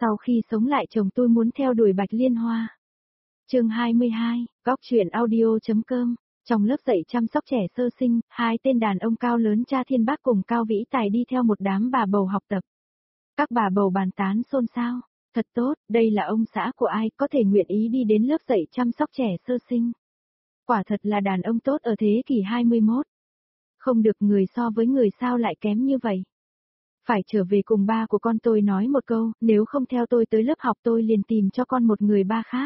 Sau khi sống lại chồng tôi muốn theo đuổi Bạch Liên Hoa. Chương 22, góc truyện audio.com. Trong lớp dạy chăm sóc trẻ sơ sinh, hai tên đàn ông cao lớn Cha Thiên Bác cùng Cao Vĩ Tài đi theo một đám bà bầu học tập. Các bà bầu bàn tán xôn xao, thật tốt, đây là ông xã của ai có thể nguyện ý đi đến lớp dạy chăm sóc trẻ sơ sinh. Quả thật là đàn ông tốt ở thế kỷ 21. Không được người so với người sao lại kém như vậy. Phải trở về cùng ba của con tôi nói một câu, nếu không theo tôi tới lớp học tôi liền tìm cho con một người ba khác.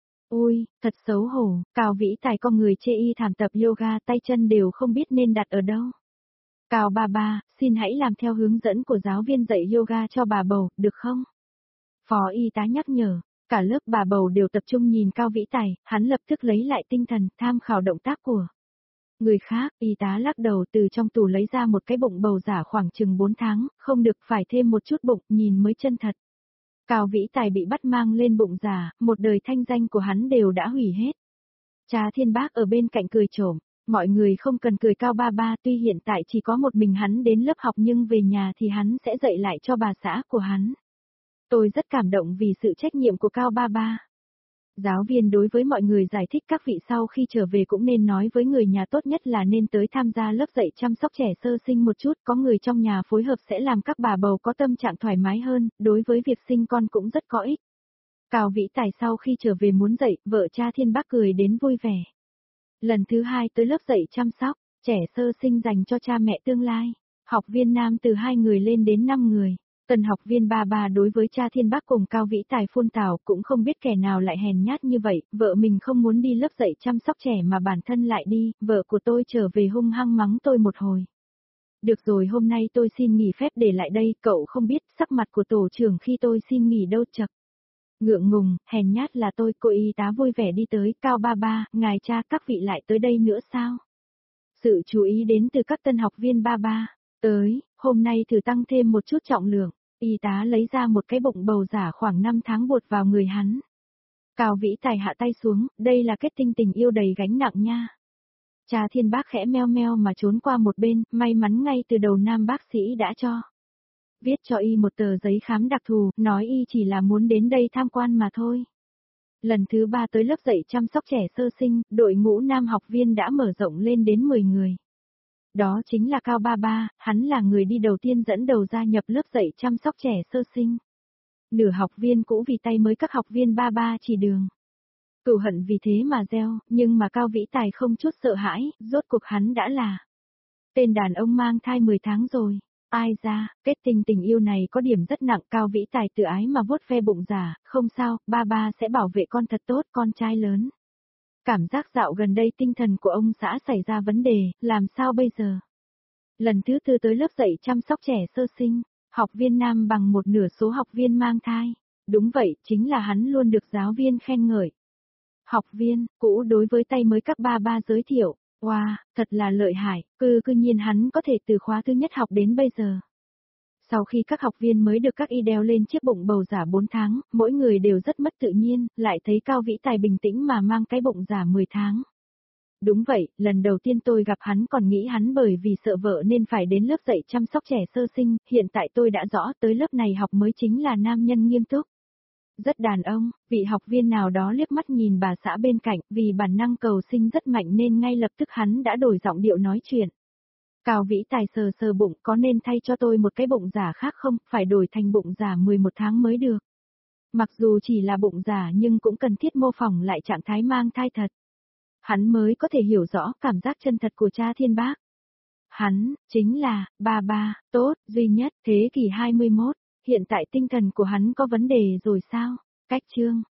Ôi, thật xấu hổ, Cao Vĩ Tài con người chê y thảm tập yoga tay chân đều không biết nên đặt ở đâu. Cao ba ba, xin hãy làm theo hướng dẫn của giáo viên dạy yoga cho bà bầu, được không? Phó y tá nhắc nhở, cả lớp bà bầu đều tập trung nhìn Cao Vĩ Tài, hắn lập tức lấy lại tinh thần, tham khảo động tác của người khác. Y tá lắc đầu từ trong tủ lấy ra một cái bụng bầu giả khoảng chừng 4 tháng, không được phải thêm một chút bụng, nhìn mới chân thật. Cao Vĩ Tài bị bắt mang lên bụng giả, một đời thanh danh của hắn đều đã hủy hết. Cha Thiên Bác ở bên cạnh cười trộm, mọi người không cần cười Cao ba ba, tuy hiện tại chỉ có một mình hắn đến lớp học nhưng về nhà thì hắn sẽ dạy lại cho bà xã của hắn. Tôi rất cảm động vì sự trách nhiệm của Cao ba ba. Giáo viên đối với mọi người giải thích các vị sau khi trở về cũng nên nói với người nhà tốt nhất là nên tới tham gia lớp dạy chăm sóc trẻ sơ sinh một chút, có người trong nhà phối hợp sẽ làm các bà bầu có tâm trạng thoải mái hơn, đối với việc sinh con cũng rất có ích. Cao Vĩ Tài sau khi trở về muốn dạy, vợ Cha Thiên Bác cười đến vui vẻ. Lần thứ 2 tới lớp dạy chăm sóc trẻ sơ sinh dành cho cha mẹ tương lai, học viên nam từ 2 người lên đến 5 người. Tân học viên ba ba đối với Cha Thiên Bác cùng Cao Vĩ Tài phun tảo cũng không biết kẻ nào lại hèn nhát như vậy, vợ mình không muốn đi lớp dạy chăm sóc trẻ mà bản thân lại đi, vợ của tôi trở về hung hăng mắng tôi một hồi. Được rồi, hôm nay tôi xin nghỉ phép để lại đây, cậu không biết sắc mặt của tổ trưởng khi tôi xin nghỉ đâu chật. Ngượng ngùng, hèn nhát là tôi. Cô y tá vui vẻ đi tới, Cao ba ba, ngài cha các vị lại tới đây nữa sao? Sự chú ý đến từ các tân học viên ba ba, tới, hôm nay thử tăng thêm một chút trọng lượng. Y tá lấy ra một cái bụng bầu giả khoảng 5 tháng buột vào người hắn. Cao Vĩ Tài hạ tay xuống, đây là kết tinh tình yêu đầy gánh nặng nha. Cha Thiên Bác khẽ meo meo mà trốn qua một bên, may mắn ngay từ đầu nam bác sĩ đã cho. Viết cho y một tờ giấy khám đặc thù, nói y chỉ là muốn đến đây tham quan mà thôi. Lần thứ 3 tới lớp dạy chăm sóc trẻ sơ sinh, đội ngũ nam học viên đã mở rộng lên đến 10 người. Đó chính là Cao ba ba, hắn là người đi đầu tiên dẫn đầu gia nhập lớp dạy chăm sóc trẻ sơ sinh. Nửa học viên cũ vì tay mới các học viên ba ba chỉ đường. Cừu hận vì thế mà gieo, nhưng mà Cao Vĩ Tài không chút sợ hãi, rốt cuộc hắn đã là tên đàn ông mang thai 10 tháng rồi. Ai ra, kết tinh tình yêu này có điểm rất nặng. Cao Vĩ Tài tự ái mà vuốt ve bụng giả, không sao, ba ba sẽ bảo vệ con thật tốt, con trai lớn. Cảm giác dạo gần đây tinh thần của ông xã xảy ra vấn đề, làm sao bây giờ? Lần thứ 4 tới lớp dạy chăm sóc trẻ sơ sinh, học viên nam bằng một nửa số học viên mang thai. Đúng vậy, chính là hắn luôn được giáo viên khen ngợi. Học viên cũ đối với tay mới các ba ba giới thiệu. Wow, thật là lợi hại, cư nhiên hắn có thể từ khóa thứ nhất học đến bây giờ. Sau khi các học viên mới được các y đeo lên chiếc bụng bầu giả 4 tháng, mỗi người đều rất mất tự nhiên, lại thấy Cao Vĩ Tài bình tĩnh mà mang cái bụng giả 10 tháng. Đúng vậy, lần đầu tiên tôi gặp hắn còn nghĩ hắn bởi vì sợ vợ nên phải đến lớp dạy chăm sóc trẻ sơ sinh, hiện tại tôi đã rõ tới lớp này học mới chính là nam nhân nghiêm túc. Rất đàn ông, vị học viên nào đó liếc mắt nhìn bà xã bên cạnh, vì bản năng cầu sinh rất mạnh nên ngay lập tức hắn đã đổi giọng điệu nói chuyện. Cao Vĩ Tài sờ sờ bụng, có nên thay cho tôi một cái bụng giả khác không, phải đổi thành bụng giả 11 tháng mới được. Mặc dù chỉ là bụng giả nhưng cũng cần thiết mô phỏng lại trạng thái mang thai thật. Hắn mới có thể hiểu rõ cảm giác chân thật của Cha Thiên Bác. Hắn, chính là, ba ba, tốt, duy nhất, thế kỷ 21. Hiện tại tinh thần của hắn có vấn đề rồi sao? Cách chương.